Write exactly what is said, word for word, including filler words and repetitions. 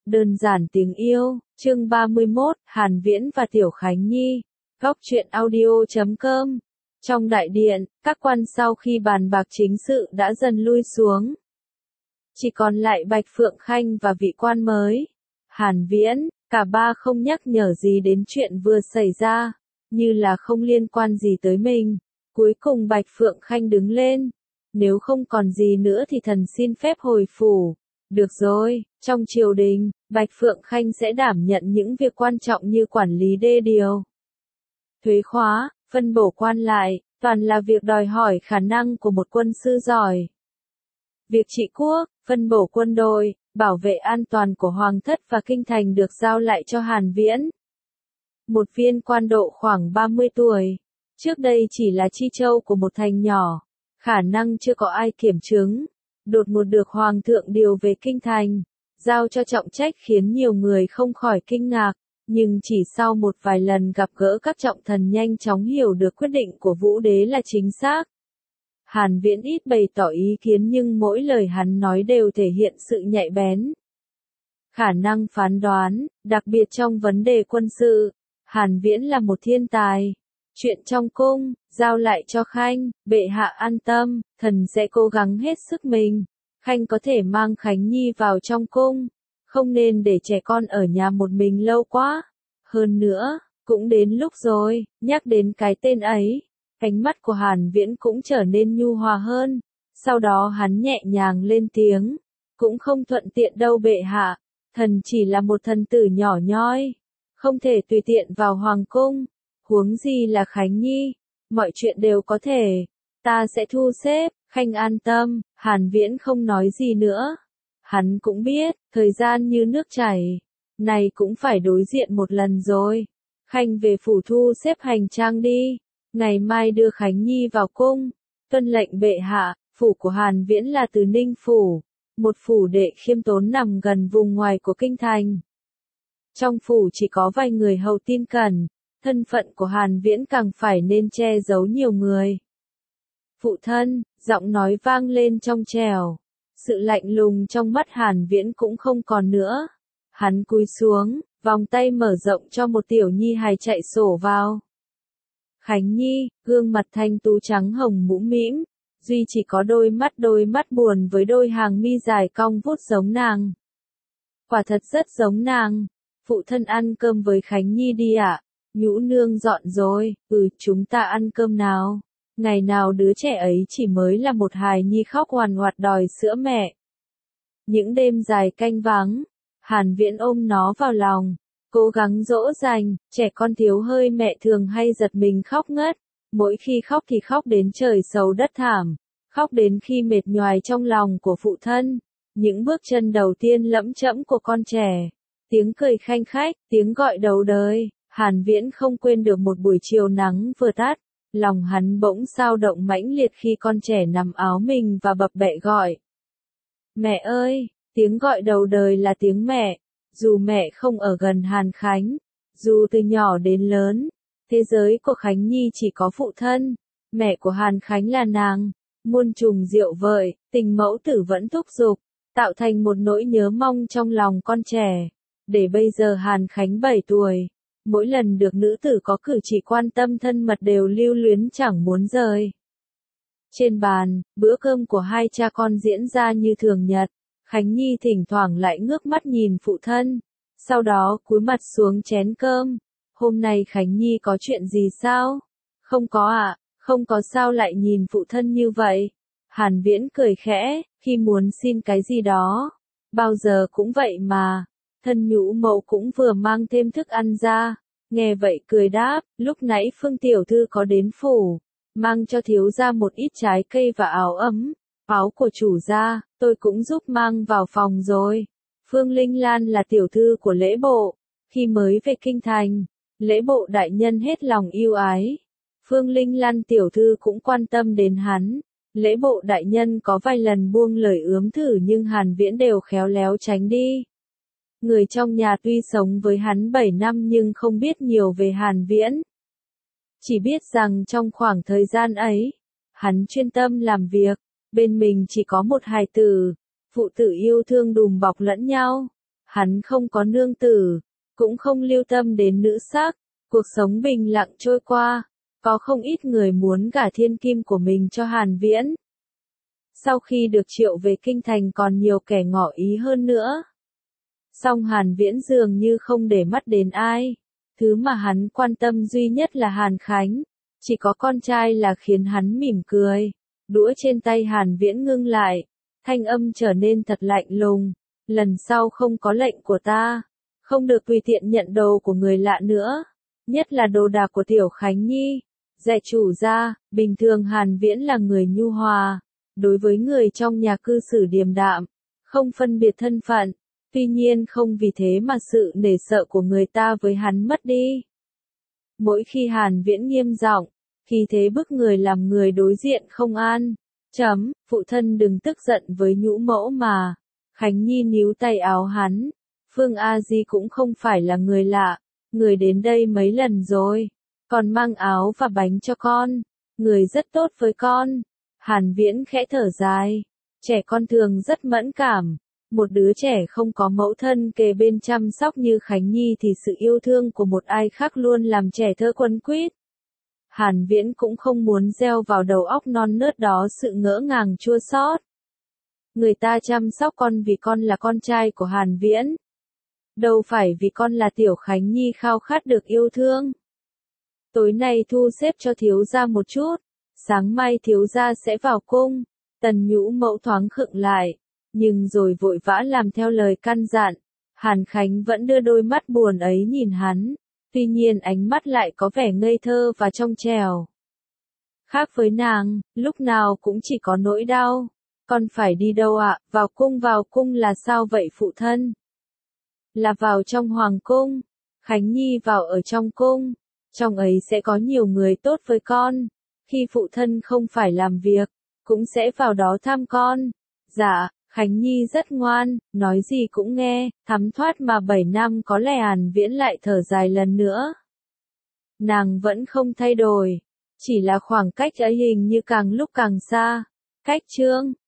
Đơn giản tiếng yêu, chương ba mươi mốt, Hàn Viễn và Tiểu Khánh Nhi, góc truyện audio chấm com. Trong đại điện, các quan sau khi bàn bạc chính sự đã dần lui xuống. Chỉ còn lại Bạch Phượng Khanh và vị quan mới. Hàn Viễn, cả ba không nhắc nhở gì đến chuyện vừa xảy ra, như là không liên quan gì tới mình. Cuối cùng Bạch Phượng Khanh đứng lên. Nếu không còn gì nữa thì thần xin phép hồi phủ. Được rồi, trong triều đình, Bạch Phượng Khanh sẽ đảm nhận những việc quan trọng như quản lý đê điều, thuế khóa, phân bổ quan lại, toàn là việc đòi hỏi khả năng của một quân sư giỏi. Việc trị quốc, phân bổ quân đội, bảo vệ an toàn của Hoàng thất và kinh thành được giao lại cho Hàn Viễn. Một viên quan độ khoảng ba mươi tuổi, trước đây chỉ là chi châu của một thành nhỏ, khả năng chưa có ai kiểm chứng. Đột ngột được Hoàng thượng điều về kinh thành, giao cho trọng trách khiến nhiều người không khỏi kinh ngạc, nhưng chỉ sau một vài lần gặp gỡ các trọng thần nhanh chóng hiểu được quyết định của Vũ Đế là chính xác. Hàn Viễn ít bày tỏ ý kiến nhưng mỗi lời hắn nói đều thể hiện sự nhạy bén, khả năng phán đoán, đặc biệt trong vấn đề quân sự. Hàn Viễn là một thiên tài. Chuyện trong cung, giao lại cho Khanh, bệ hạ an tâm, thần sẽ cố gắng hết sức mình. Khanh có thể mang Khánh Nhi vào trong cung, không nên để trẻ con ở nhà một mình lâu quá. Hơn nữa, cũng đến lúc rồi, nhắc đến cái tên ấy, ánh mắt của Hàn Viễn cũng trở nên nhu hòa hơn. Sau đó hắn nhẹ nhàng lên tiếng, cũng không thuận tiện đâu bệ hạ, thần chỉ là một thần tử nhỏ nhoi, không thể tùy tiện vào hoàng cung. Huống gì là Khánh Nhi, mọi chuyện đều có thể, ta sẽ thu xếp. Khanh an tâm, Hàn Viễn không nói gì nữa. Hắn cũng biết, thời gian như nước chảy, này cũng phải đối diện một lần rồi. Khanh về phủ thu xếp hành trang đi, ngày mai đưa Khánh Nhi vào cung. Tuân lệnh bệ hạ. Phủ của Hàn Viễn là Từ Ninh phủ, một phủ đệ khiêm tốn nằm gần vùng ngoài của kinh thành. Trong phủ chỉ có vài người hầu tin cẩn. Thân phận của Hàn Viễn càng phải nên che giấu nhiều người. Phụ thân, giọng nói vang lên trong trẻo. Sự lạnh lùng trong mắt Hàn Viễn cũng không còn nữa. Hắn cúi xuống, vòng tay mở rộng cho một tiểu nhi hài chạy sổ vào. Khánh Nhi, gương mặt thanh tú trắng hồng mũm mĩm, duy chỉ có đôi mắt đôi mắt buồn với đôi hàng mi dài cong vút giống nàng. Quả thật rất giống nàng. Phụ thân ăn cơm với Khánh Nhi đi ạ. Nhũ nương dọn rồi, ừ chúng ta ăn cơm nào. Ngày nào đứa trẻ ấy chỉ mới là một hài nhi khóc hoàn hoạt đòi sữa mẹ. Những đêm dài canh vắng, Hàn Viễn ôm nó vào lòng, cố gắng dỗ dành. Trẻ con thiếu hơi mẹ thường hay giật mình khóc ngất, mỗi khi khóc thì khóc đến trời sầu đất thảm, khóc đến khi mệt nhoài trong lòng của phụ thân. Những bước chân đầu tiên lẫm chẫm của con trẻ, tiếng cười khanh khách, tiếng gọi đầu đời. Hàn Viễn không quên được một buổi chiều nắng vừa tắt, lòng hắn bỗng xao động mãnh liệt khi con trẻ nằm áo mình và bập bẹ gọi. Mẹ ơi, tiếng gọi đầu đời là tiếng mẹ. Dù mẹ không ở gần Hàn Khánh, dù từ nhỏ đến lớn, thế giới của Khánh Nhi chỉ có phụ thân, mẹ của Hàn Khánh là nàng. Muôn trùng rượu vợi, tình mẫu tử vẫn thúc giục, tạo thành một nỗi nhớ mong trong lòng con trẻ. Để bây giờ Hàn Khánh bảy tuổi. Mỗi lần được nữ tử có cử chỉ quan tâm thân mật đều lưu luyến chẳng muốn rời. Trên bàn, bữa cơm của hai cha con diễn ra như thường nhật. Khánh Nhi thỉnh thoảng lại ngước mắt nhìn phụ thân, sau đó cúi mặt xuống chén cơm. Hôm nay Khánh Nhi có chuyện gì sao? Không có ạ, à, không có sao lại nhìn phụ thân như vậy. Hàn Viễn cười khẽ, khi muốn xin cái gì đó, bao giờ cũng vậy mà. Thân nhũ mẫu cũng vừa mang thêm thức ăn ra, nghe vậy cười đáp, lúc nãy Phương tiểu thư có đến phủ, mang cho thiếu gia một ít trái cây và áo ấm, áo của chủ gia, tôi cũng giúp mang vào phòng rồi. Phương Linh Lan là tiểu thư của lễ bộ, khi mới về kinh thành, lễ bộ đại nhân hết lòng yêu ái. Phương Linh Lan tiểu thư cũng quan tâm đến hắn, lễ bộ đại nhân có vài lần buông lời ướm thử nhưng Hàn Viễn đều khéo léo tránh đi. Người trong nhà tuy sống với hắn bảy năm nhưng không biết nhiều về Hàn Viễn. Chỉ biết rằng trong khoảng thời gian ấy, hắn chuyên tâm làm việc, bên mình chỉ có một hài tử, phụ tử yêu thương đùm bọc lẫn nhau. Hắn không có nương tử, cũng không lưu tâm đến nữ sắc, cuộc sống bình lặng trôi qua, có không ít người muốn gả thiên kim của mình cho Hàn Viễn. Sau khi được triệu về kinh thành còn nhiều kẻ ngỏ ý hơn nữa. Song Hàn Viễn dường như không để mắt đến ai, thứ mà hắn quan tâm duy nhất là Hàn Khánh, chỉ có con trai là khiến hắn mỉm cười. Đũa trên tay Hàn Viễn ngưng lại, thanh âm trở nên thật lạnh lùng, lần sau không có lệnh của ta, không được tùy tiện nhận đồ của người lạ nữa, nhất là đồ đạc của Tiểu Khánh Nhi. Dạy chủ ra, bình thường Hàn Viễn là người nhu hòa, đối với người trong nhà cư xử điềm đạm, không phân biệt thân phận, tuy nhiên không vì thế mà sự nể sợ của người ta với hắn mất đi. Mỗi khi Hàn Viễn nghiêm giọng, khi thế bức người làm người đối diện không an. Chấm, phụ thân đừng tức giận với nhũ mẫu mà. Khánh Nhi níu tay áo hắn. Phương A Di cũng không phải là người lạ, người đến đây mấy lần rồi, còn mang áo và bánh cho con, người rất tốt với con. Hàn Viễn khẽ thở dài, trẻ con thường rất mẫn cảm, một đứa trẻ không có mẫu thân kề bên chăm sóc như Khánh Nhi thì sự yêu thương của một ai khác luôn làm trẻ thơ quấn quýt. Hàn Viễn cũng không muốn gieo vào đầu óc non nớt đó sự ngỡ ngàng chua xót. Người ta chăm sóc con vì con là con trai của Hàn Viễn, đâu phải vì con là Tiểu Khánh Nhi khao khát được yêu thương. Tối nay thu xếp cho thiếu gia một chút, sáng mai thiếu gia sẽ vào cung. Tần Nhũ mẫu thoáng khựng lại, nhưng rồi vội vã làm theo lời căn dặn. Hàn Khánh vẫn đưa đôi mắt buồn ấy nhìn hắn, tuy nhiên ánh mắt lại có vẻ ngây thơ và trong trẻo. Khác với nàng, lúc nào cũng chỉ có nỗi đau. Con phải đi đâu ạ? À? Vào cung vào cung là sao vậy phụ thân? Là vào trong hoàng cung. Khánh Nhi vào ở trong cung. Trong ấy sẽ có nhiều người tốt với con. Khi phụ thân không phải làm việc, cũng sẽ vào đó thăm con. Dạ, Khánh Nhi rất ngoan, nói gì cũng nghe, thắm thoát mà bảy năm có lẽ Hàn Viễn lại thở dài lần nữa. Nàng vẫn không thay đổi, chỉ là khoảng cách ấy hình như càng lúc càng xa. Cách chương